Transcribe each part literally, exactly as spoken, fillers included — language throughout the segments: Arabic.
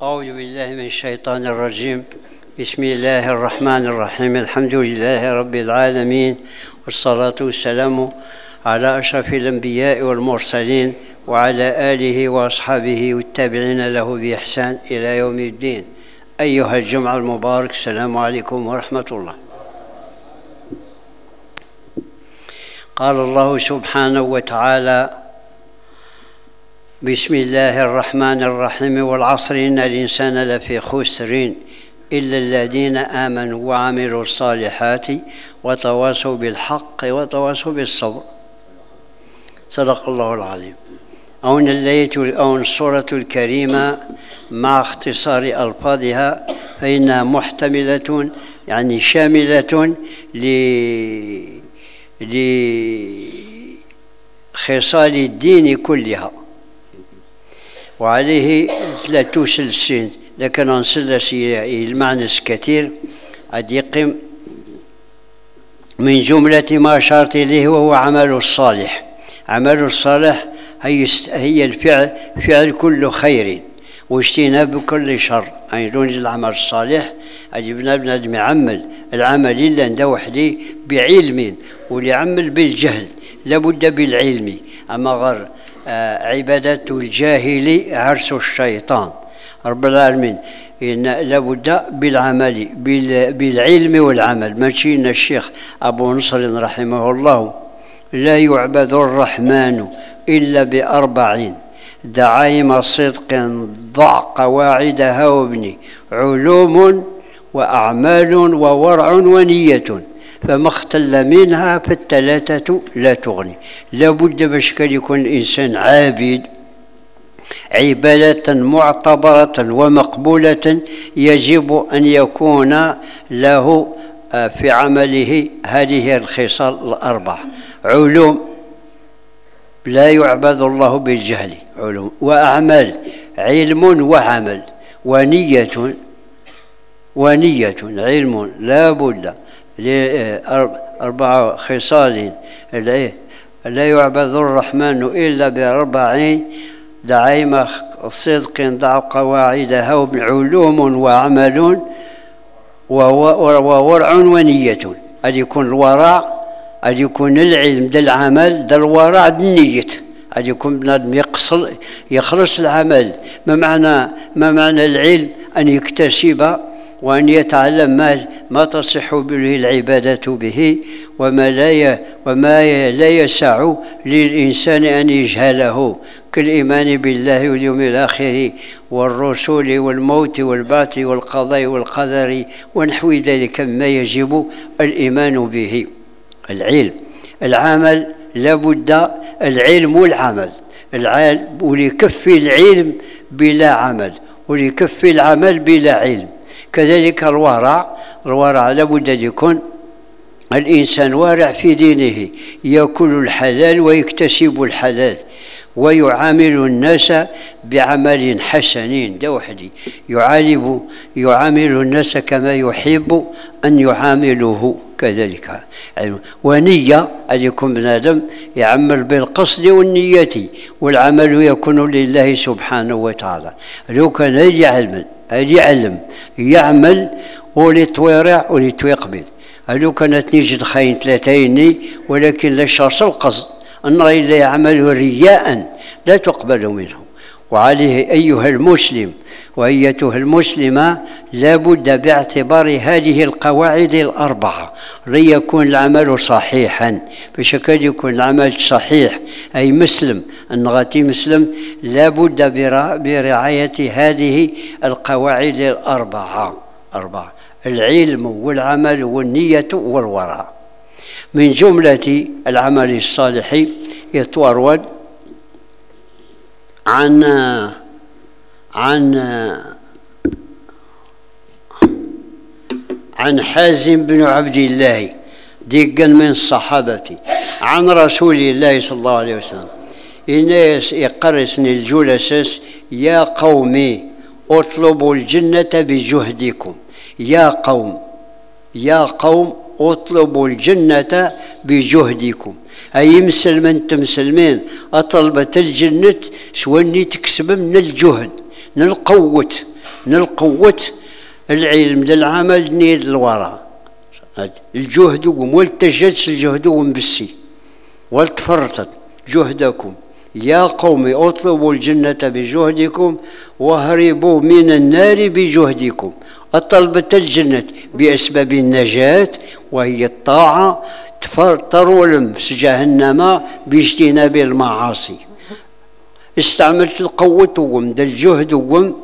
أعوذ بالله من الشيطان الرجيم. بسم الله الرحمن الرحيم. الحمد لله رب العالمين، والصلاة والسلام على أشرف الأنبياء والمرسلين وعلى آله وأصحابه والتابعين له بإحسان إلى يوم الدين. أيها الجمع المبارك، السلام عليكم ورحمة الله. قال الله سبحانه وتعالى: بسم الله الرحمن الرحيم، والعصر إن الإنسان لفي خسر إلا الذين آمنوا وعملوا الصالحات وتواصوا بالحق وتواصوا بالصبر. صدق الله العظيم. أون الآية أو السورة الكريمة مع اختصار ألفاظها فإنها محتملة يعني شاملة لخصال الدين كلها، وعليه لا توسلسين، لكن نسلس المعنى كثير قد يقيم من جملة ما أشرت إليه، وهو عمل الصالح. عمل الصالح هي الفعل، فعل كل خير واجتناب كل شر. يعني دون العمل الصالح أجبنا بنادم يعمل العمل إلا عنده وحده بعلم، وليعمل بالجهل لابد بالعلم. أما غير آه عبادة الجاهل عرس الشيطان. رب العالمين إن لابد بالعمل بالعلم والعمل. ماشي إن الشيخ أبو نصر رحمه الله: لا يعبد الرحمن إلا بأربعين: دعايم صدق ضع قواعدها وابني، علوم وأعمال وورع ونية، فما اختل منها فالثلاثة لا تغني. لابد باش كان يكون الإنسان عابد عبادة معتبرة ومقبولة، يجب أن يكون له في عمله هذه الخصال الأربع: علوم، لا يعبد الله بالجهل، علوم، وأعمال، علم وعمل، ونية، ونية علم، لا بد لأربع خصال. لا يعبد الرحمن إلا بأربع: دعايم صدق ضع قواعدها، علوم وعمل وورع ونية. أن يكون الورع، أن يكون العلم دا العمل دا الورع دا النية. أن يكون بنادم يقصر يخلص العمل. ما معنى ما معنى العلم؟ أن يكتسب وأن يتعلم ما ما تصح به العبادة به، وما لا وما لا يسع للإنسان أن يجهله، كالإيمان بالله واليوم الآخر والرسل والموت والبعث والقضاء والقدر ونحو ذلك ما يجب الإيمان به. العلم، العمل، لابد العلم والعمل. العلم وليكفي العلم بلا عمل، وليكفي العمل بلا علم. كذلك الورع، الورع لابد أن يكون الإنسان وارع في دينه، يأكل الحلال ويكتسب الحلال، ويعامل الناس بعمل حسن. ده وحدي يعالب يعامل الناس كما يحب أن يعاملوه. كذلك ونية، أن يكون بنادم يعمل بالقصد والنية، والعمل يكون لله سبحانه وتعالى. لو كان يعلم يعلم يعمل وليتورع وليتويقبل. لو كانت نجد خاين ثلاثين ولكن لا شرط القصد، أن لا يعمل رياء لا تقبل منه. وعليه أيها المسلم وأيتها المسلمة لابد باعتبار هذه القواعد الأربعة ليكون العمل صحيحا. بشكل يكون العمل صحيح أي مسلم، أن غاتي مسلم، لابد برعاية هذه القواعد الأربعة: أربعة: العلم والعمل والنية والورع. من جملة العمل الصالح يتورد عن عن عن حازم بن عبد الله ديقا من الصحابة عن رسول الله صلى الله عليه وسلم: إناس يقرسن الجلسس: يا قومي اطلبوا الجنة بجهدكم. يا قوم، يا قوم اطلبوا الجنة بجهدكم. أي مسلم أنت مسلمين أطلبت الجنة سواني تكسب من الجهد من القوة نلقوة العلم دا العمل نيد الوراء الجهد والتجدس الجهد بسي والتفرطت جهدكم يا قوم اطلبوا الجنة بجهدكم واهربوا من النار بجهدكم. طلبت الجنة بأسباب النجاة وهي الطاعة، ترولم جهنم باجتناب المعاصي. استعملت القوة وم دا الجهد وم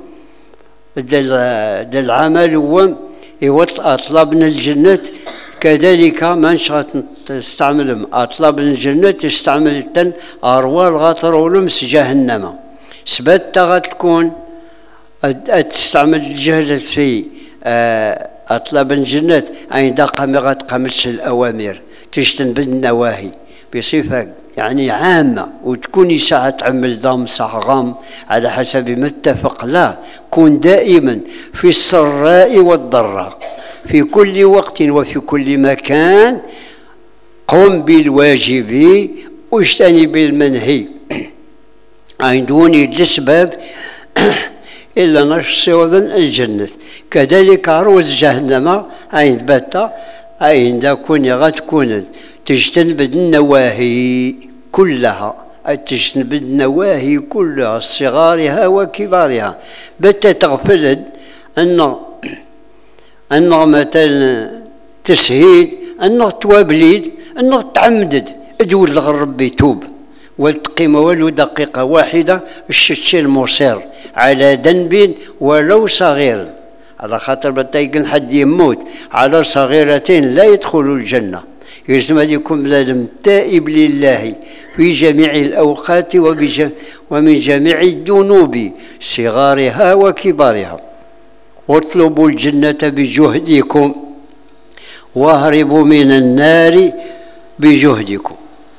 دا العمل وم أطلبنا الجنة كذلك ما نشغت تستعمل أطلب الجنة استعملت أروال غاطرولم جهنم سبت غتكون تستعمل الجهد في أطلب الجنة أين دقم غتقمش الأوامر تجتنب النواهي بصفة يعني عامة وتكوني ساعة عمل ضم ساعة غام على حسب ما اتفق. لا، كن دائما في السراء والضراء في كل وقت وفي كل مكان. قم بالواجب واجتنب المنهي عن دون الأسباب إلا نشص وذن الجنة. كذلك عروز جهنم عين باتا عين دا كون غتكون تجتنب النواهي كلها، تجتنب النواهي كلها صغارها وكبارها. بتا تغفل أن أنه مثلا تسهيد أنه توابليد أنه تعمدد أدور لغ ربي يتوب والتقيم ولو دقيقة واحدة الشتشي المصير على ذنب ولو صغير، على خاطر بتايقن حد يموت على صغيرة لا يدخل الجنة. يلزم أن يكون بنادم تائب لله في جميع الأوقات ومن جميع الذنوب صغارها وكبارها. واطلبوا الجنة بجهدكم واهربوا من النار بجهدكم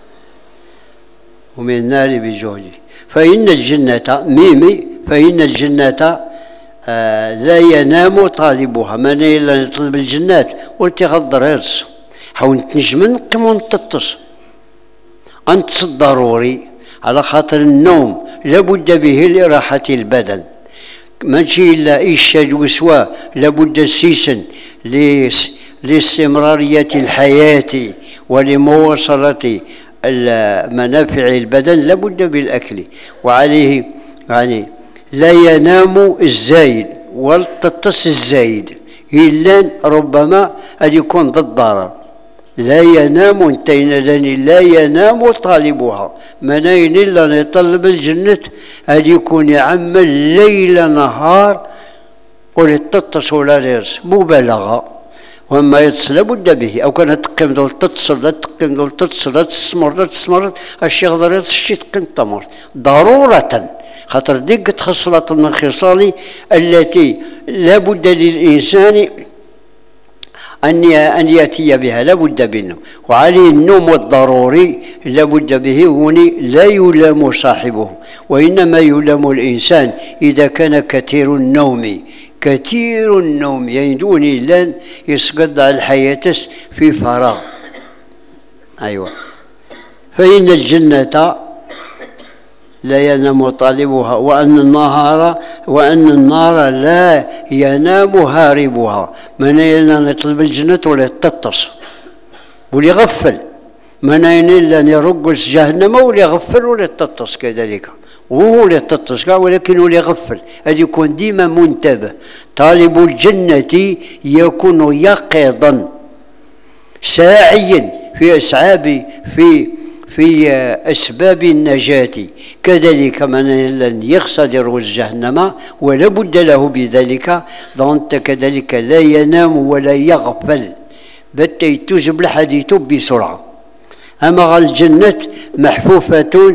ومن النار بجهدي. فإن الجنة ميمي فإن الجنة آه لا ينام طالبها. من إلا يطلب الجنات قلت غضر هرس حاول تنجمن كما تتص أنت ضروري على خاطر النوم لابد به لراحة البدن. ماشي إلا إيشاد وسوا لابد سيسا لاستمرارية الحياة ولمواصلة منافع البدن لابد بالأكل. وعليه يعني لا ينام الزايد والتطس الزايد إلا ربما أن يكون ضد ضرر. لا ينام انتين لاني لا ينام طالبها. منين إلا يطلب الجنة أن يكون يعمل ليل نهار ولتتص ولا ريرس مبالغة. وما يتصل لابد به أو كان تقيم دول تتصل لا تقيم دول تتصل لا تستمر لا تستمر الشيخ ضريرس الشي تقيم تمر ضرورة. خاطر دقة خصلة من خصال التي لابد للإنسان أن أن يأتي بها لابد منه. وعليه النوم الضروري لابد به هوني لا يلام صاحبه وإنما يلام الإنسان إذا كان كثير النوم. كثير النوم يدوني لن يسقط على الحياة في فراغ. أيوة. فإن الجنة لا ينام طالبها وأن النهار وأن النار لا ينام هاربها. من إلا يطلب الجنة ولا يتطس ولا يغفل. من إلا يرقص جهنم ولا يغفل ولا يتطس كذلك وهو لا يتطس ولكن ولا يغفل. هذا يكون ديما منتبه. طالب الجنة يكون يقظا ساعيا في أسعاب في في أسباب النجاة. كذلك من لن يخسر جهنم ولا بد له بذلك. ضنت كذلك لا ينام ولا يغفل بل تجب الحديث بسرعة. أما الجنة محفوفة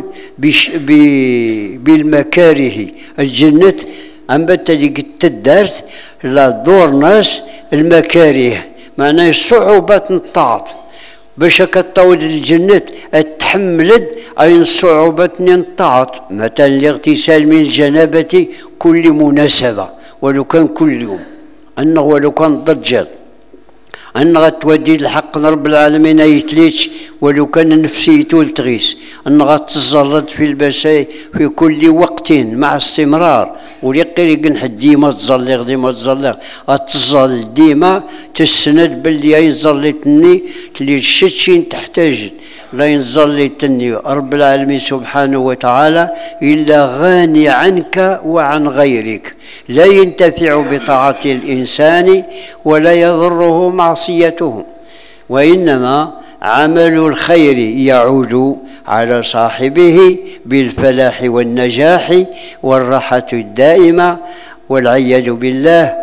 بالمكاره. الجنة أم بتلقى التدارت لا دور ناس المكاره معناه صعوبة الطاعة باش كتطود الجنة تحملت أي صعوبة الطاعة. مثلا الاغتسال من الجنابة كل مناسبة ولو كان كل يوم أنه ولو كان ضجر أن غتودي الحق رب العالمين يتليش ولو كان نفسيته لتغيس، أن غتزلط في البشاي في كل وقت مع استمرار، ولقي نحد ديما تزلق ديما تزلق غتزل ديما تسند باللي ينزلتني اللي الشتشين تحتاج لا ينزلتني رب العالمين سبحانه وتعالى إلا غاني عنك وعن غيرك، لا ينتفع بطاعة الإنسان ولا يضره معصيته، وإنما عمل الخير يعود على صاحبه بالفلاح والنجاح والراحة الدائمة والعياذ بالله.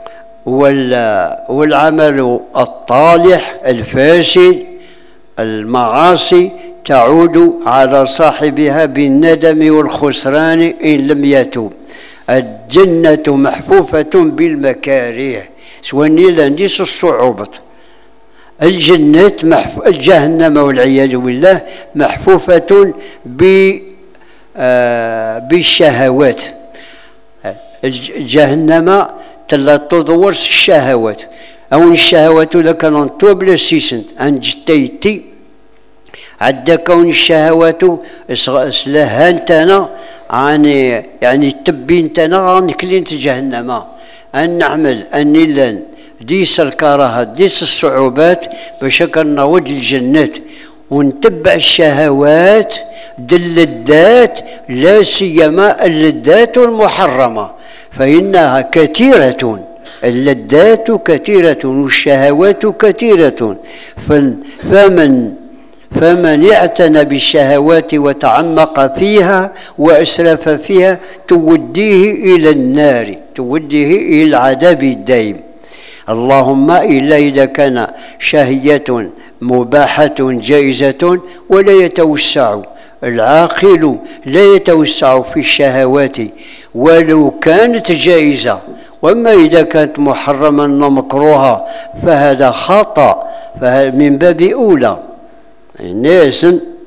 والعمل الطالح الفاسد المعاصي تعود على صاحبها بالندم والخسران إن لم يتوب. الجنة محفوفة بالمكاره سواني لانديس الصعوبة. الجنة محف... الجهنم والعياذ بالله محفوفة ب آه بالشهوات. جهنم تلا تدور الشهوات أو الشهوات لك نطوب بلا سيسنت عن جتيتي عدا كون الشهوات سلهانتنا عن يعني تبينتنا عن كلينت جهنم أن نعمل أن نلان ديس الكراهات ديس الصعوبات باش كنعود للجنات ونتبع الشهوات دلدات لا سيما اللذات المحرمة فإنها كثيرة، اللذات كثيرة والشهوات كثيرة، فمن فمن اعتنى بالشهوات وتعمق فيها وأسرف فيها توديه إلى النار، توديه إلى العذاب الدائم. اللهم إلا إذا كان شهية مباحة جائزة ولا يتوسع العاقل لا يتوسع في الشهوات ولو كانت جائزة، وأما إذا كانت محرما ومكروها فهذا خطأ من باب أولى. الناس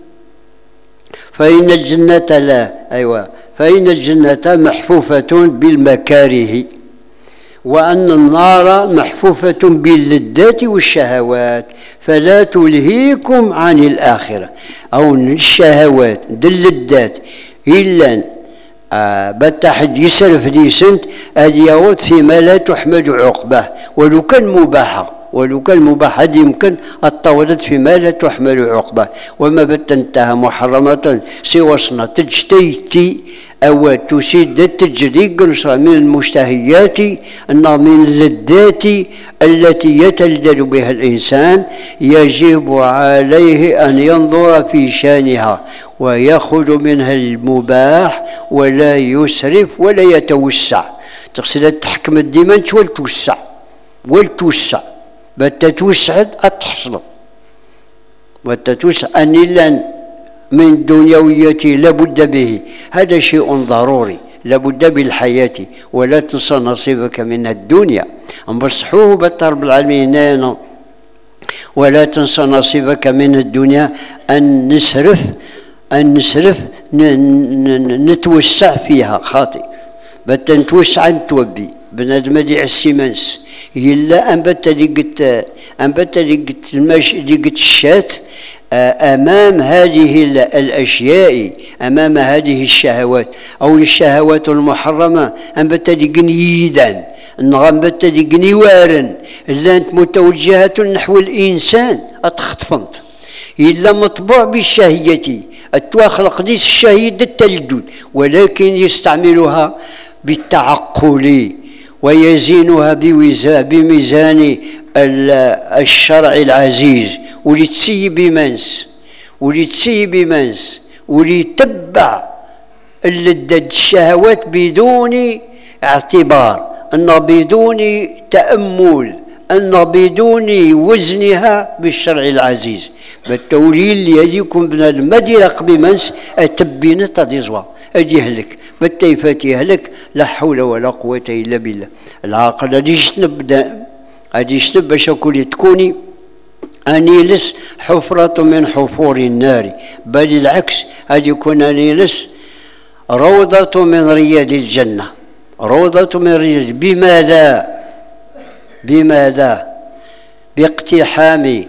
فإن الجنة لا أيوة فإن الجنة محفوفة بالمكاره، وأن النار محفوفة باللذات والشهوات، فلا تلهيكم عن الآخرة أو الشهوات دلذات إلا آه بتحد يسرف ديسنت هذه يعود فيما لا تحمد عقبه، ولو كان مباحة ولو كان مباحة يمكن الطاولت فيما لا تحمل عقبه، وما بتنتهى محرمة سوى تجتيتي أو تسيد التجريق من المشتهيات أن من اللذات التي يتلذذ بها الإنسان يجب عليه أن ينظر في شانها ويأخذ منها المباح ولا يسرف ولا يتوسع. تقصد تحكم الديمان والتوسع والتوسع بتتوسع أتحصل وتتوسع أن لن من دنيويتي لابد به، هذا شيء ضروري لابد بالحياة، ولا تنسى نصيبك من الدنيا. نبصحوه بالرب العالمين هنا ولا تنسى نصيبك من الدنيا، أن نسرف أن نسرف نتوسع فيها خاطئ بت نتوسع نتوبي بنادم دي السيمانس إلا أن بت ديقت أن بت ديقت المش ديقت الشات أمام هذه الأشياء، أمام هذه الشهوات أو الشهوات المحرمة أن بتدقني ييدان أن بتدقني وارن إلا أنت متوجهة نحو الإنسان أتخطفنت إلا مطبوع بالشهية التواخلق ديس الشهية التلدد، ولكن يستعملها بالتعقل ويزينها بميزان الشرع العزيز، ولتسي بمنس ولتسي بمنس وليتبع اللذة الشهوات بدون اعتبار، أن بدون تأمل، أن بدون وزنها بالشرع العزيز. بالتوليل اللي يجيكم بنا المديرق بمنس أتبين تدزوا أجهلك بالتيفات يهلك لا حول ولا قوة إلا بالله. العاقل أدي شنب أدي شنب باش تكوني أنيلس حفرة من حفور النار، بل العكس أن يكون أنيلس روضة من رياض الجنة، روضة من رياض. بماذا؟ بماذا؟ باقتحام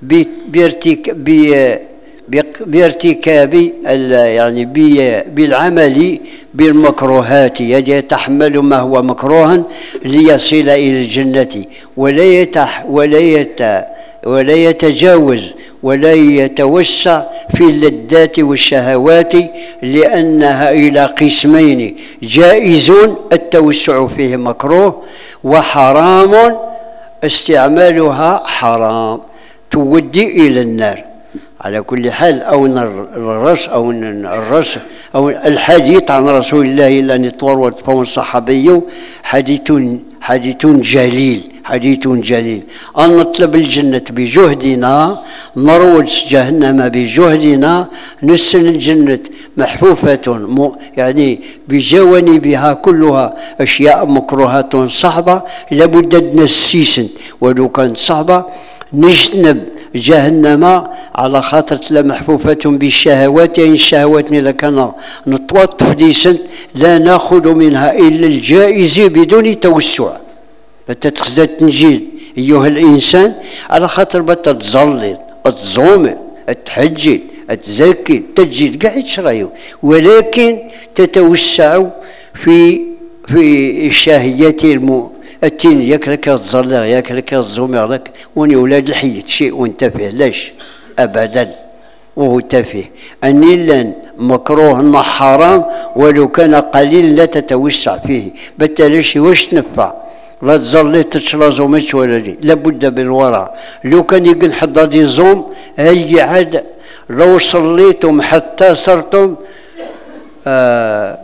بارتكاب يعني بالعمل بالمكروهات، يتحمل ما هو مكروها ليصل إلى الجنة، ولا يتح ولا يت ولا يتجاوز ولا يتوسع في اللذات والشهوات، لأنها إلى قسمين: جائز التوسع فيه مكروه، وحرام استعمالها حرام تودي إلى النار. على كل حال، أو الرش أو الرش أو الحديث عن رسول الله لن يطور فهو الصحابي حديث حديث جليل حديث جليل أن نطلب الجنة بجهدنا، نروج جهنم بجهدنا، نسن الجنة محفوفة يعني بجوانبها كلها أشياء مكروهات صعبة لابد نسيسن، ولو كانت صعبة نجنب جهنم على خاطر محفوفة بالشهوات. يعني الشهوات لكان نتوطف ديسن لا ناخذ منها إلا الجائز بدون توسع. فتتخذ تنجيل أيها الإنسان على خاطر بتتظلل تزوم تحجل تزكي تجد كاع تشرايو، ولكن تتوسع في في الشهيات المو التين ياك لك تظلل ياك لك تزوم لك وني ولاد الحي شيء تافه. لاش أبدا وهو تافه. أني لن مكروه حرام ولو كان قليل لا تتوسع فيه. بتلاش واش تنفع؟ لا تظلي تشرى زومتش ولا دي، لابد بالورع. لو كان يقول حد غادي يزوم هي عاد لو صليتم حتى صرتم آه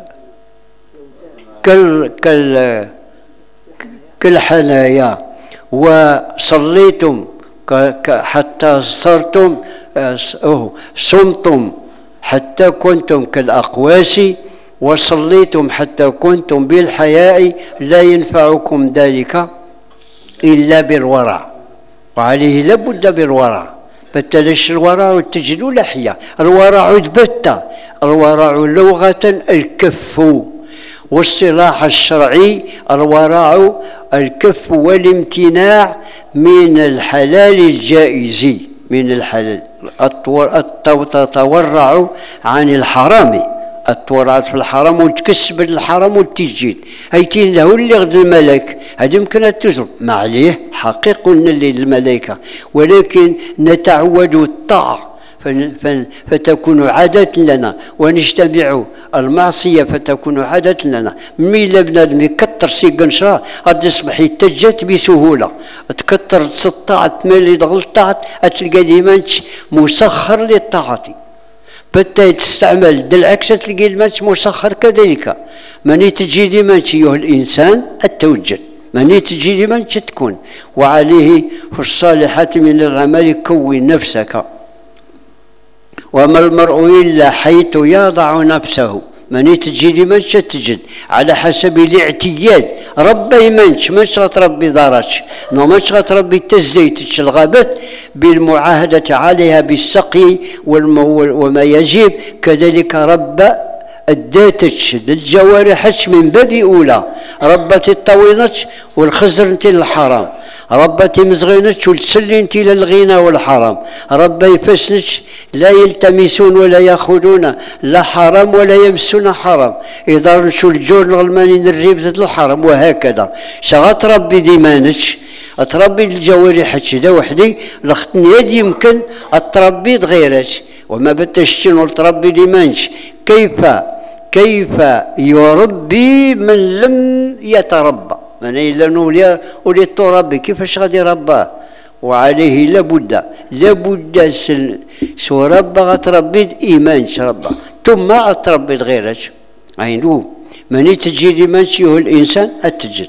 كال كال كالحنايا، وصليتم حتى صرتم آه صمتم حتى كنتم كالأقواس، وصليتم حتى كنتم بالحياء، لا ينفعكم ذلك إلا بالورع. وعليه لابد بالورع. بتلش الورع تجد لحية. الورع البتة، الورع لغة الكف، واصطلاح الشرعي الورع الكف والامتناع من الحلال الجائز، من الحلال تتورع عن الحرام، التورعات في الحرام وتكسب الحرام وتجيل. هيتين له اللي غد الملك هذه يمكن تجرب ما عليه حقيق للملائكة، ولكن نتعود الطاعة فتكون عادة لنا، ونجتمع المعصية فتكون عادة لنا. ميلا بنادم يكثر سي قنشرة غادي يصبح يتجت بسهولة، تكثر الطاعة تملي غلطات تلقى ديما مسخر للطاعة. بتا تستعمل بالعكس تلقى الماء مسخر كذلك. ماني تجي ديما أيها الإنسان التوجه، ماني تجي ديما تكون. وعليه في الصالحات من العمل كون نفسك، وما المرء إلا حيث يضع نفسه. ماني تجي ديما تجد على حسب الاعتياد. ربي منش مش غتربي داراتش، نو مش غتربي تزيتش الغابات بالمعاهدة عليها بالسقي وما يجب. كذلك رب الداتش الجوارحش من باب أولى، ربتي الطوينتش والخزر انت للحرام، ربتي مزغينتش والتسلي انت للغنى والحرام، ربا يفسنتش لا يلتمسون ولا ياخذون لا حرام ولا يمسون حرام، إذا رنشوا الجور الغلمانين الريب الحرام. وهكذا شغات ربي ديمانتش تربي الجوارح دا وحدي لختنياد يمكن تربي غيرك، وما بتشتين تربي ديمانش. كيف كيف يربي من لم يتربى؟ من إلا نولي ولي تربي كيفاش غادي يرباه؟ وعليه لابد لابد سو ربى غتربي ايمان ربى ثم تربي غيرك. عينو ماني تجي لمن هو الانسان التجد.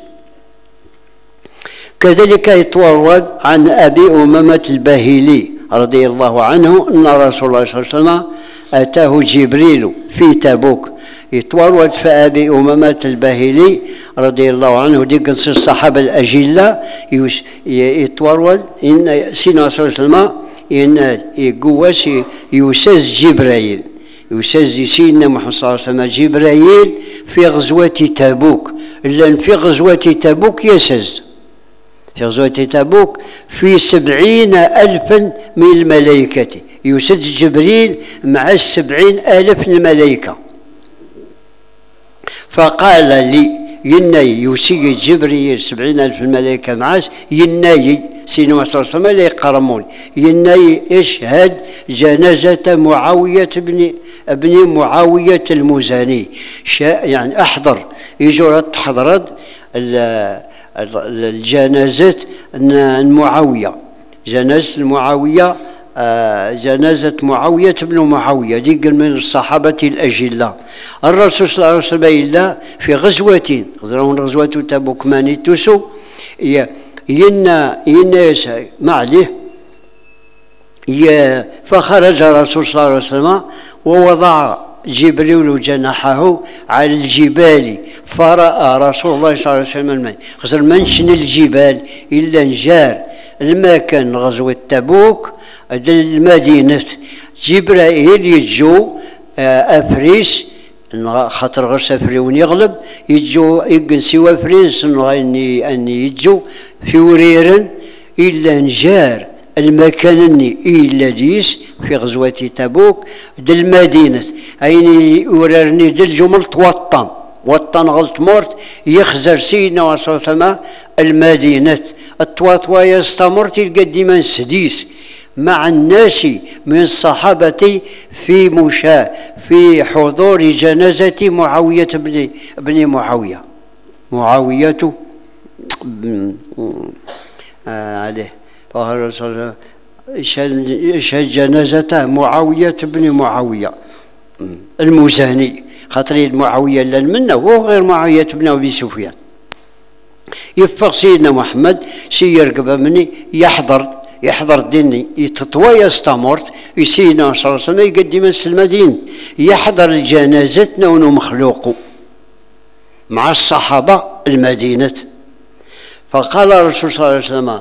كذلك يتورد عن ابي امامه الباهلي رضي الله عنه ان رسول الله صلى الله عليه وسلم اتاه جبريل في تبوك. يتورد في ابي امامه الباهلي رضي الله عنه دي قصص الصحابه الاجلاء. يتورد ان سيدنا صلى الله عليه وسلم ان يقواس يسز جبريل يسز سيدنا محمد صلى الله عليه وسلم جبريل في غزوه تبوك. لان في غزوه تبوك يسز في غزوة تبوك في سبعين ألفا من الملائكة، يوسد جبريل مع السبعين ألف الملائكة. فقال لي يناي يوسي جبريل سبعين ألف الملائكة معاش يناي سيدنا صلى الله عليه وسلم لا يقرمون يناي اشهد جنازة معاوية بن ابن معاوية المزني، يعني احضر يجوا تحضرت الجنازة معاوية، جنازة المعاوية جنازة معاوية بن معاوية ديك من الصحابة الأجلاء. الرسول صلى الله عليه وسلم في غزوة غزوة تبوك مانيتوسو ينا ينا ما عليه فخرج الرسول صلى الله عليه وسلم ووضع جبريل جناحه على الجبال، فرأى رسول الله صلى الله عليه وسلم الماء خسر منشن الجبال إلا نجار المكان غزوة تبوك المدينة. جبرائيل يجو أفريس خاطر غير سافريون يغلب يجو يجنسيو أفريس أني أني يجو في وريرن إلا نجار المكان اني إلا ديس في غزوة تبوك دل المدينة أين وررني دل جمل توطن وطن غلط مورت يخزر سيدنا صلى الله عليه وسلم المدينة التواطوا يستمر تلقى ديما سديس مع الناس من الصحابة في مشاة في حضور جنازة معاوية بن بن معاوية معاوية آه عليه فقال اشهد جنازته معاوية بن معاوية المزني خاطر معاوية لن منه وهو غير معاوية بن أبي سفيان. يفق سيدنا محمد سيرقب مني يحضر يحضر ديني يتطوى يستمرت سيدنا صلى الله عليه وسلم يقدم المدينة يحضر جنازتنا ونو مخلوق مع الصحابة المدينة. فقال الرسول صلى الله عليه وسلم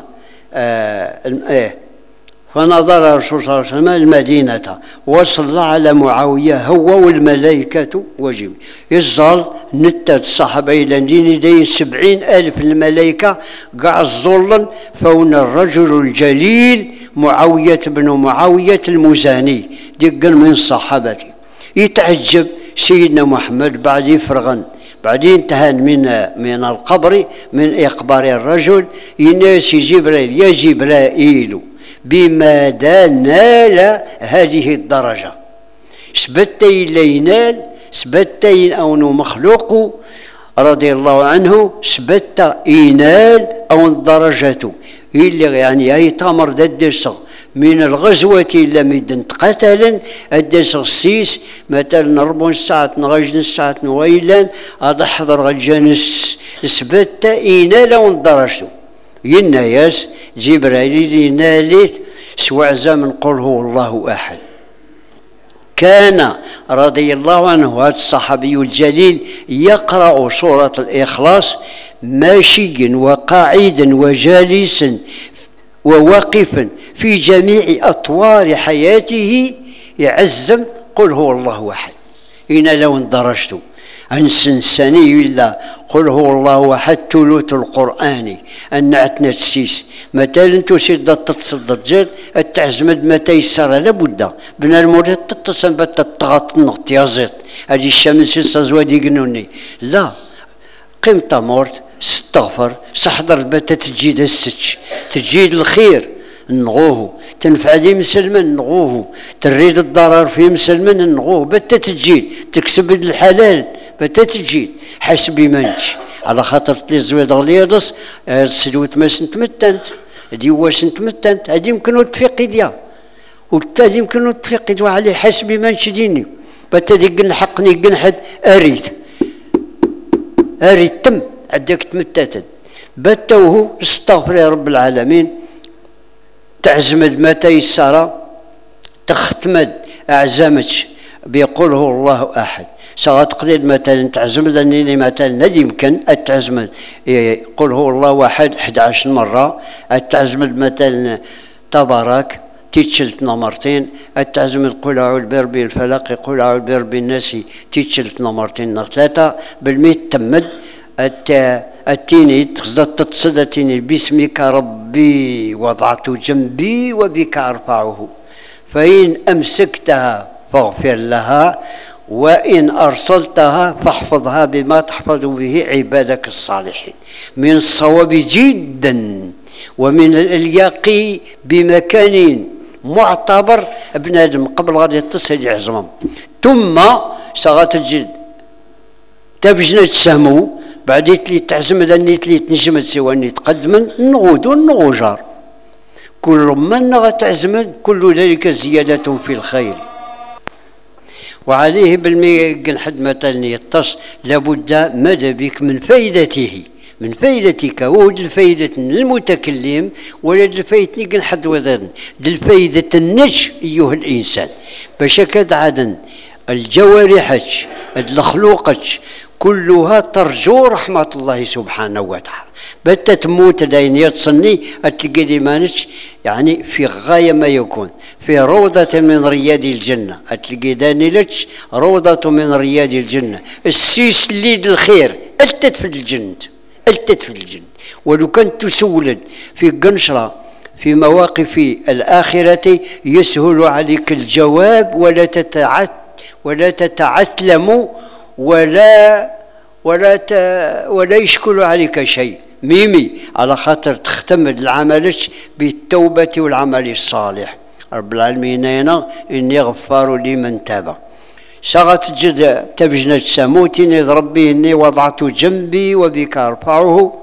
آه فنظر الرسول صلى الله عليه وسلم المدينة وصلى على معاوية هو والملائكة وجب يزال نتات الصحابة إلى دين دي سبعين ألف الملائكة قاع الظلن فون الرجل الجليل معاوية بن معاوية المزني دقا من الصحابة. يتعجب سيدنا محمد بعد يفرغن بعدين انتهى من من القبر من إقبار الرجل يناسي جبريل يا جبرائيل بماذا نال هذه الدرجة سبتين لينال سبتين أو مخلوق رضي الله عنه سبت ينال أو الدرجة اللي يعني أي تمر ددرس من الغزوة إلا مدن قتلا الدرس السيس مثلا ربون الساعة نغجن الساعة نويلا هذا حضر غجانس سبت ينال أو الدرجة يناياس جبرائيل يناليت سواء زمن قل هو الله أحد. كان رضي الله عنه هذا الصحابي الجليل يقرأ سورة الإخلاص ماشيا وقاعدا وجالسا وواقفا في جميع أطوار حياته يعزم قل هو الله أحد. إن لو اندرجت أنسنساني إلا قل هو الله أحد تلوت القرآن النعتنا تسيس مثلا تسد تتصد جد التعزمد متى يسر لابد بنا المريض تتصل بتتغط نغط يازيط هذه الشمس يستزوادي قنوني لا قيمة مورت استغفر سحضر بتا تجيد السج تجيد الخير نغوه تنفع دي مسلمن نغوه تريد الضرر في مسلمن نغوه بتا تجيد تكسب الحلال بتا تجيد حسب منش على خاطر تلي زويد غليظ السلوت ما سنتمتنت هادي هو سنتمتنت هادي يمكن تفيقي ليا والتالي يمكن تفيقي عليه حسب منش ديني بتا دي قنحقني قنحد اريد اريد تم عندك تمتتا بتوه استغفر يا رب العالمين تعزمد متى يسارى تختمد أعزمك بيقول هو الله أحد ساعات قليل مثلا تعزمد أنني مثلا يمكن التعزمد يقول هو الله أحد أحد عشر مرة التعزمد مثلا تبارك تيتشلتنا مرتين التعزمد قل أعوذ برب الفلق قل أعوذ برب الناس تيتشلتنا مرتين ثلاثة بالميت تمد التيني تخزت تتصدى التيني باسمك ربي وضعت جنبي وبك أرفعه، فإن أمسكتها فاغفر لها، وإن أرسلتها فاحفظها بما تحفظ به عبادك الصالحين. من الصواب جدا ومن اليقي بمكان معتبر ابن آدم قبل غادي يتصل يعزمهم. ثم صغات الجلد تبجنا تسهمو بعديت لي تعزم ذنيت لي تنجم تسواني تقدم نغود النغوجار كل من غتعزم كل ذلك زيادة في الخير. وعليه بالمي حد مثلا يتص لابد ماذا بك من فائدته من فائدتك وود الفائدة المتكلم ولا الفائدة حد وذن الفائدة النج أيها الإنسان باش هكذا عدن الجوارحك الخلوقك كلها ترجو رحمة الله سبحانه وتعالى. بتا تموت لين يتصني تلقى ديمانك يعني في غاية ما يكون في روضة من رياض الجنة، تلقى دانيلك روضة من رياض الجنة، السيس ليد الخير التت في الجنة التت في الجنة. ولو كنت تسولد في قنشرة في مواقف الآخرة يسهل عليك الجواب ولا تتعت ولا تتعتلم ولا ولا ت... ولا يشكل عليك شيء ميمي على خاطر تختم العمل بالتوبة والعمل الصالح. رب العالمين هنا إني غفار لمن تاب. شغت جد تبجنة سموتني ربي إني وضعت جنبي وبك أرفعه،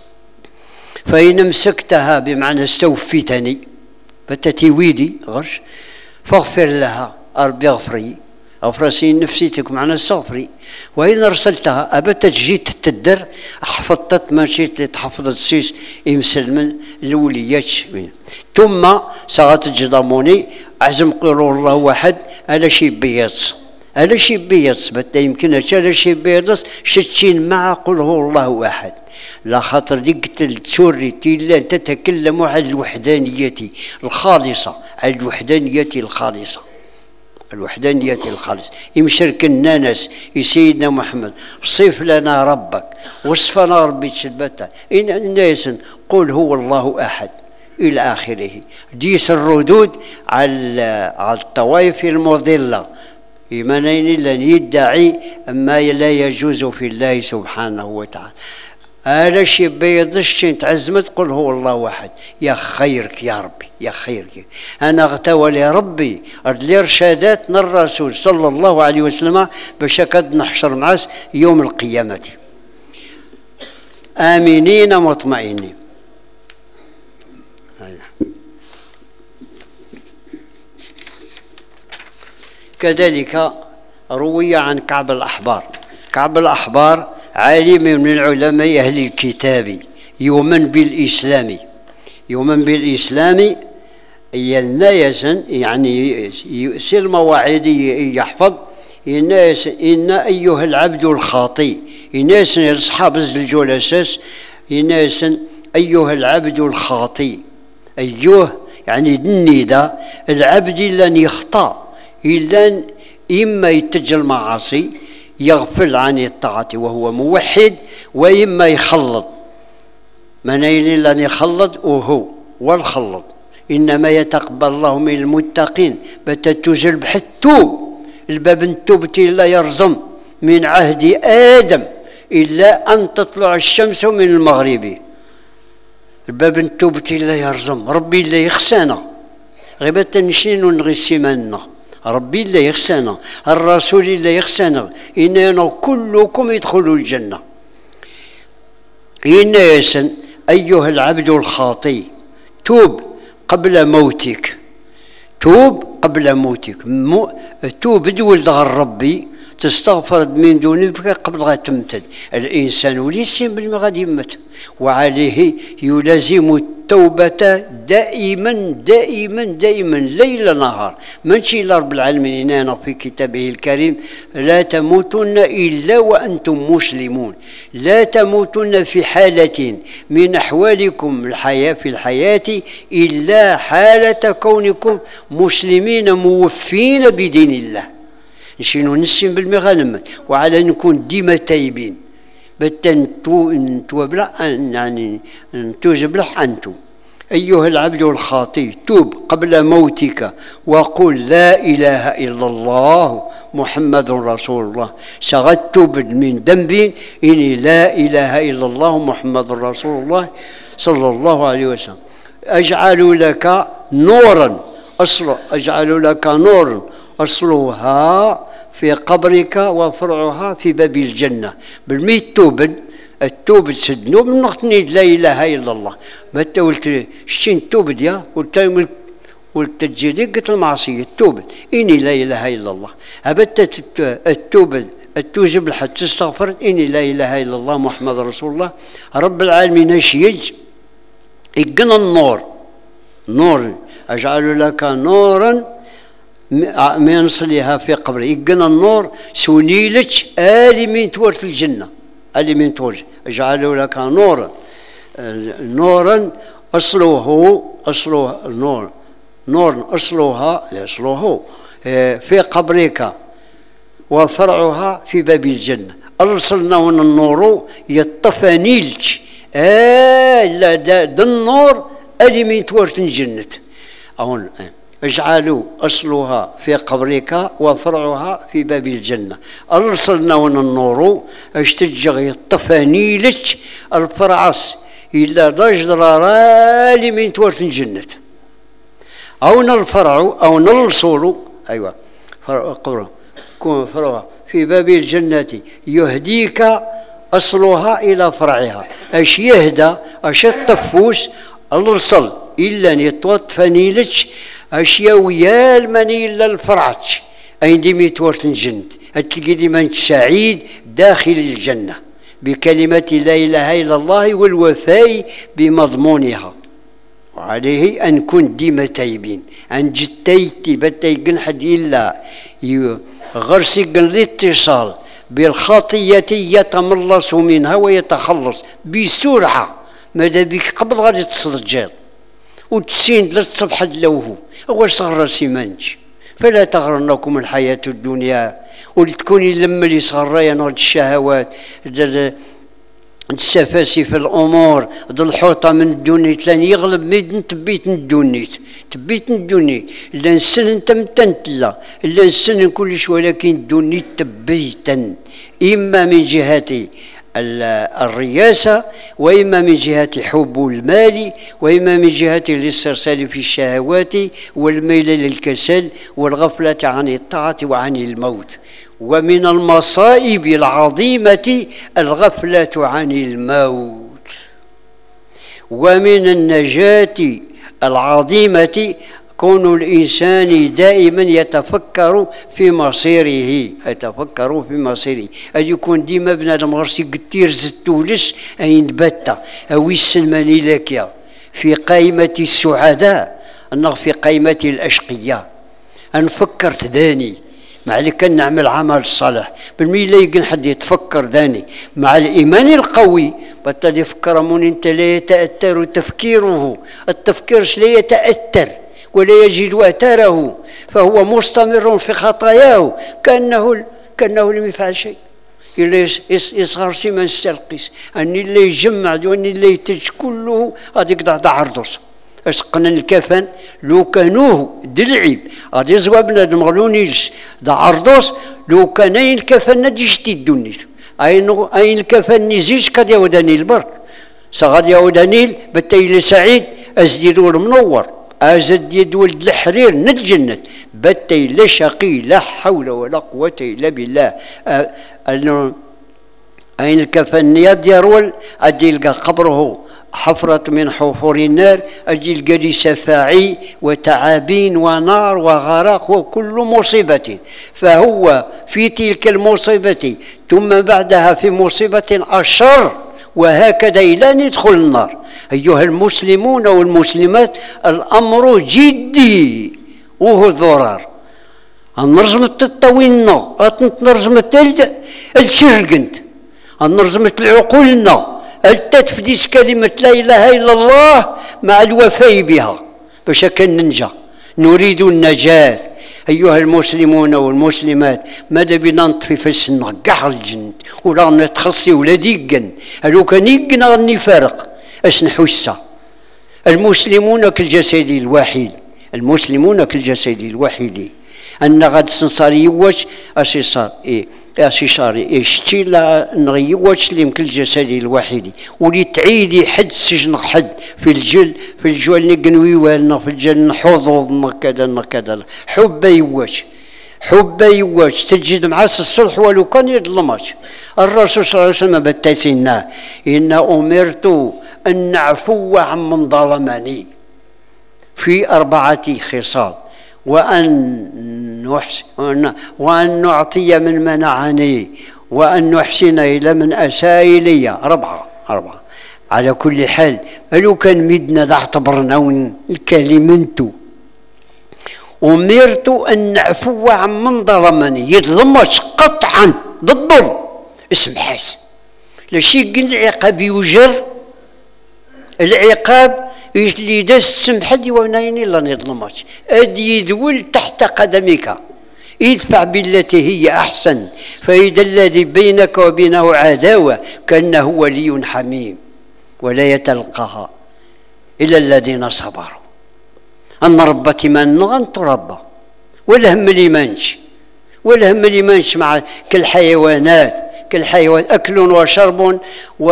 فإن امسكتها بمعنى استوفيتني بتتي ويدي غش فاغفر لها ربي اغفري أفرسي نفسيتك معنا استغفري. وإن أرسلتها أبت تجيت تدر حفظت ما شئت لتحفظ السيس يمسل من الوليات. ثم سغت الجضاموني عزم قولوا الله واحد على شي بيض على شي بيض بتا يمكن على شي بيض شتشين مع قل هو الله واحد. لا خاطر ديك التوري لا تتكلم عن الوحدانية الخالصة عن الوحدانية الخالصة الوحدانية الخالصة. يمشرك الناس سيدنا محمد صف لنا ربك وصفنا ربي تشبتا إن الناس قل هو الله أحد إلى آخره. ديس الردود على على الطوائف المضلة إيمانين لن يدعي ما لا يجوز في الله سبحانه وتعالى. هذا شيء بيضش تعزمت قل هو الله واحد. يا خيرك يا ربي يا خيرك انا اغتوى لربي الارشادات من الرسول صلى الله عليه وسلم باش كد نحشر معاس يوم القيامه امنين مطمئنين. كذلك روي عن كعب الأحبار. كعب الأحبار عالم من العلماء أهل الكتاب يؤمن بالإسلام يؤمن بالإسلام ينايسا يعني يسير المواعيد يحفظ ينايس إن أيها العبد الخاطي ينايس أصحاب الجلساس ينايس أيها العبد الخاطي أيوه يعني الندى العبد لن يخطأ إلا إما يتجه المعاصي يغفل عن الطاعة وهو موحد، وإما يخلط من أين لن يخلط وهو والخلط إنما يتقبل الله من المتقين. بتتوجل بحتوب الباب التوبة لا يرزم من عهد آدم إلا أن تطلع الشمس من المغرب. الباب التوبة لا يرزم ربي لا يخسانا غيبة نشين ونغسمنا ربي لا يخسانا الرسول لا يخسانا إننا كلكم يدخلوا الجنة. إناس أيها العبد الخاطي توب قبل موتك توب قبل موتك مو توب دول ظهر ربي تستغفر من ذنوبك قبل غا تمتد. الإنسان وليس غادي يمت وعليه يلازم التوبة دائما دائما دائما ليل نهار. ماشي رب العالمين هنا في كتابه الكريم لا تموتن إلا وأنتم مسلمون. لا تموتن في حالة من أحوالكم الحياة في الحياة إلا حالة كونكم مسلمين موفين بدين الله. نشينو نسين بالمغانم وعلى نكون ديما تايبين بتنتوبلع يعني توجبلح أنتو. أيها العبد الخاطئ توب قبل موتك وقل لا إله إلا الله محمد رسول الله. سغدت من ذنبي إني لا إله إلا الله محمد رسول الله صلى الله عليه وسلم. أجعل لك نورا أصل أجعل لك نورا أصلها في قبرك وفرعها في باب الجنة. بالميت توبد التوبد سدنو من نقطني لا إله إلا الله. ما انت قلت شتين توبد يا قلت قلت تجدي قلت المعصية التوبد إني لا إله إلا الله. أبت التوبد التوجب لحد تستغفر إني لا إله إلا الله محمد رسول الله. رب العالمين ايش يج يقنا النور نور أجعل لك نورا من صليها في قبري يقنا النور سونيلك آلي من تورث الجنة آلي من تورث. أجعل لك نورا نورا أصله أصله نور نور أصلها أصله في قبرك وفرعها في باب الجنة. أرسلنا ون النور يطفنيلك آه لا دا النور آلي من تورث الجنة. أهون اجعلوا أصلها في قبرك وفرعها في باب الجنة. أرسلنا ون النور اشتجغ يطفنيلك الفرعس إلا رجل رالي من تورث الجنة. أو الفرع أو الرسول أيوة فرع فرع في باب الجنة يهديك أصلها إلى فرعها. أش يهدى أش التفوس الرسل إلا أن يتوطفنيلك أشياء ويا المني إلا الفرعتش عندما تورث الجنة. أتلقي من سعيد داخل الجنة بكلمة لا إله إلا الله والوفاء بمضمونها. وعليه أن كن ديما تايبين أن جتيتي بتيقن حد إلا غرسيقن الاتصال بالخطية يتملص منها ويتخلص بسرعة. ماذا بك قبل غادي تصدجال وتسين ثلاث صفحات لوهو أول صغر سيمانج. فلا تغرنكم الحياة الدنيا ولتكوني لما اللي صغر ينغد الشهوات السفاسف الأمور ذو الحوطة من الدنيا لان يغلب ميدن تبيت الدنيا تبيت الدنيا إلا نسن انت متنتلا إلا نسن كلش ولكن الدنيا تبيتا إما من جهة الرياسة وإما من جهة حب المال وإما من جهة الاسترسال في الشهوات والميل للكسل والغفلة عن الطاعة وعن الموت. ومن المصائب العظيمة الغفلة عن الموت. ومن النجاة العظيمة كون الإنسان دائما يتفكر في مصيره يتفكر في مصيره. أن يكون ديما بنادم غرسي كتير زتولس أين بتا أو السلماني لك في قائمة السعداء أنه في قائمة الأشقياء. أن فكرت داني مع اللي كان نعمل عمل صالح بالميلا يقن حد يتفكر داني مع الإيمان القوي بطل يفكر من انت لا يتأثر تفكيره. التفكير لا يتأثر ولا يجد أثره فهو مستمر في خطاياه كأنه كأنه لم يفعل شيء. إلا يصغر سيما يستلقيس أن اللي يجمع وأن اللي يتج كله غادي يقطع عرضوس. اسقنا الكفن لو كانوه دلعيب غادي يزوى بنادم غلونيلس دا عرضوس لو كان أين الكفن ندي جديد دونيت أين أين الكفن نزيج كاد يوداني البرك سغاد يودانيل بتايل سعيد أزديرو المنور أزد يد ولد الحرير نتجنت بتي لا شقي لا حول ولا قوة إلا بالله. أنه أين الكفن يد يرول أدي يلقى قبره حفرة من حفر النار أجي يلقى سفاعي وتعابين ونار وغرق وكل مصيبة. فهو في تلك المصيبة ثم بعدها في مصيبة أشر وهكذا إلى أن يدخل النار. أيها المسلمون والمسلمات الأمر جدي وهو ضرر. النرجمة الطوينة النرجمة الشرقنت النرجمة العقولنا التتفديس كلمة لا إله إلا الله مع الوفاء بها باش كان ننجا. نريد النجاة أيها المسلمون والمسلمات، ماذا بنا نطفي في السن كاع الجند ولا نتخصي ولا ديقن، لو كان يقن غني فارق اش نحسه. المسلمون كالجسد الواحد، المسلمون كالجسد الواحد. أن غاد سنصاري واش أشي صار إيه أشي صار إيه شتي لا نغي واش لي كل الجسد الواحد ولي تعيدي حد سجن حد في الجل في الجوال نقنوي والنا في الجل حظوظنا كذا كذا حب يواش حب يواش تجد مع الصلح ولو كان يظلمش. الرسول صلى الله عليه وسلم بتسينا إن أمرت أن نعفو عن من ظلمني في أربعة خصال، وأن نحسن وأن نعطي من منعني، وأن نحسن إلى من أساء إلي. أربعة أربعة على كل حال. لو كان مدنا اعتبرنا الكلمة أمرت أن نعفو عن من ظلمني، يظلمش قطعا ضده اسمحاس لشي قل العقاب يجر العقاب اللي داس سمحدي ونايني لا نظلمش ادي يدول تحت قدمك، ادفع بالتي هي احسن فاذا الذي بينك وبينه عداوه كانه ولي حميم ولا يتلقاها الا الذين صبروا. ان ربتي من غن تربى ولا هم اللي مانش ولا هم اللي مانش مع كالحيوانات كالحيوان اكل وشرب و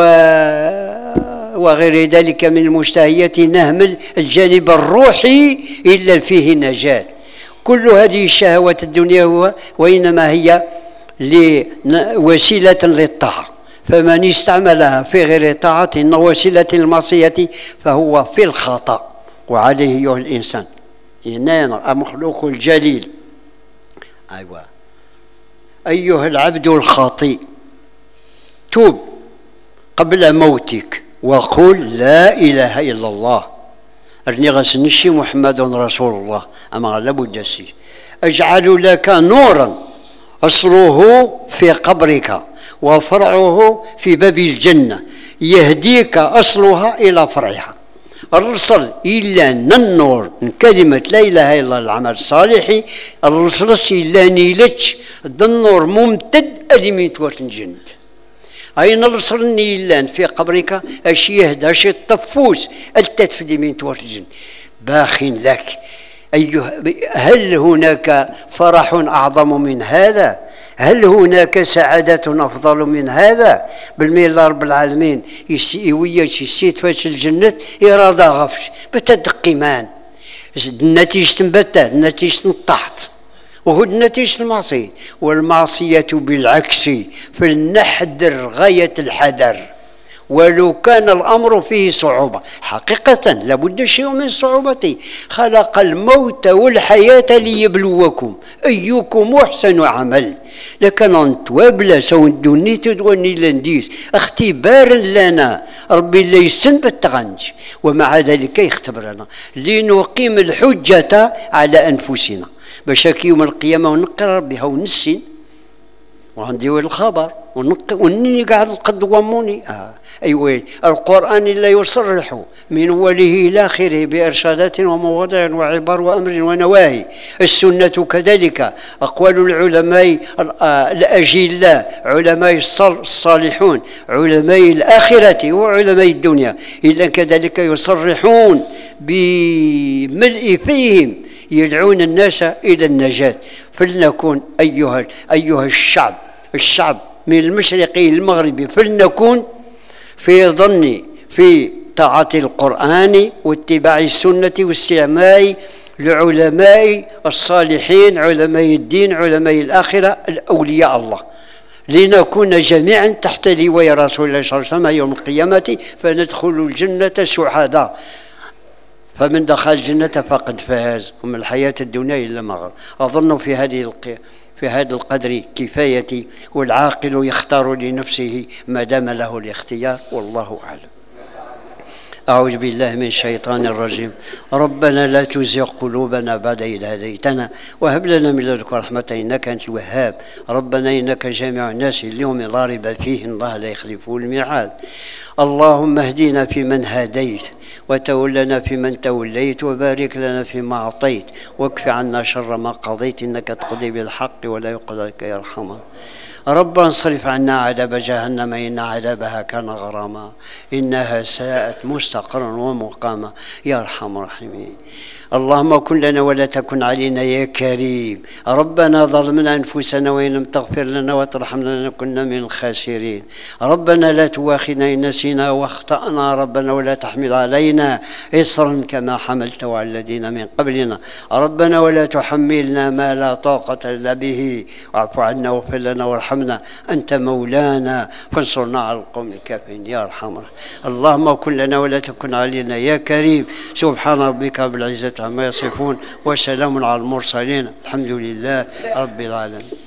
وغير ذلك من المشتهيات نهمل الجانب الروحي إلا فيه نجاة. كل هذه الشهوات الدنيا هو وإنما هي وسيلة للطاعة، فمن استعملها في غير طاعة وسيلة المعصية فهو في الخطأ وعليه أيها الإنسان إننا مخلوق الجليل. أيوة أيها العبد الخاطئ توب قبل موتك وقل لا إله إلا الله. أرني غسنشي محمد رسول الله أما لابد سي أجعل لك نورا أصله في قبرك وفرعه في باب الجنة يهديك أصلها إلى فرعها. الرسل إلا النور من كلمة لا إله إلا الله العمل الصالح الرسل إلا نيلتش النور ممتد ألميت وتنجند. أين الرسلني إلا في قبرك أش يهدى أش الطفوس التدفد من تورجن باخ لك. أيها هل هناك فرح أعظم من هذا؟ هل هناك سعادة أفضل من هذا؟ بالميل رب العالمين يويش السيت فاش الجنة إرادة غفش بتدقمان النتيجة تنبتة النتيجة تنطحت وهو نتيجة المعصية. والمعصية بالعكس فلنحذر غاية الحذر ولو كان الأمر فيه صعوبة. حقيقة لابد شيء من صعوبته. خلق الموت والحياة ليبلوكم أيكم أحسن عمل. لكن أنت وابلا سون دوني تدوني لنديس اختبار لنا ربي لا يسن بالتغنج ومع ذلك يختبرنا لنقيم الحجة على أنفسنا باش يوم القيامة ونقرر بها ونسين وعندي الخبر ونني قاعد القد وموني آه. أيوة القرآن لا يصرح من أوله إلى آخره بإرشادات ومواضع وعبر وأمر ونواهي. السنة كذلك أقوال العلماء الأجلاء علماء الصالحون علماء الآخرة وعلماء الدنيا إلا كذلك يصرحون بملء فيهم يدعون الناس إلى النجاة. فلنكن أيها أيها الشعب الشعب من المشرق إلى المغرب فلنكن في ظني في طاعة القرآن واتباع السنة واستماع لعلماء الصالحين علماء الدين علماء الآخرة الأولياء الله لنكون جميعا تحت لواء رسول الله صلى الله عليه وسلم يوم القيامة فندخل الجنة سعداء. فمن دخل الجنة فقد فاز ومن الحياة الدنيا إلا مغر. أظن في هذه الق... في هذا القدر كفايتي والعاقل يختار لنفسه ما دام له الاختيار والله أعلم. أعوذ بالله من الشيطان الرجيم. ربنا لا تزغ قلوبنا بعد إذ هديتنا وهب لنا من لدنك رحمة إنك أنت الوهاب. ربنا إنك جامع الناس اليوم لا ريب فيه الله لا يخلف الميعاد. اللهم اهدنا فيمن هديت وتولنا فيمن توليت، وبارك لنا فيما أعطيت، واكف عنا شر ما قضيت، إنك تقضي بالحق ولا يقضى لك يا أرحم. ربنا اصرف عنا عذاب جهنم إن عذابها كان غراما، إنها ساءت مستقرا ومقاما يا أرحم الراحمين. اللهم كن لنا ولا تكن علينا يا كريم. ربنا ظلمنا أنفسنا وإن لم تغفر لنا وترحمنا لنكن من الخاسرين. ربنا لا تواخذنا إن نسينا واخطأنا. ربنا ولا تحمل علينا إصرا كما حملته على الذين من قبلنا. ربنا ولا تحملنا ما لا طاقة لنا به، واعف عنا واغفر لنا وارحمنا، أنت مولانا فانصرنا على القوم الكافرين يا أرحم. اللهم كن لنا ولا تكن علينا يا كريم. سبحان ربك رب العزة عما يصفون، وسلام على المرسلين، الحمد لله رب العالمين.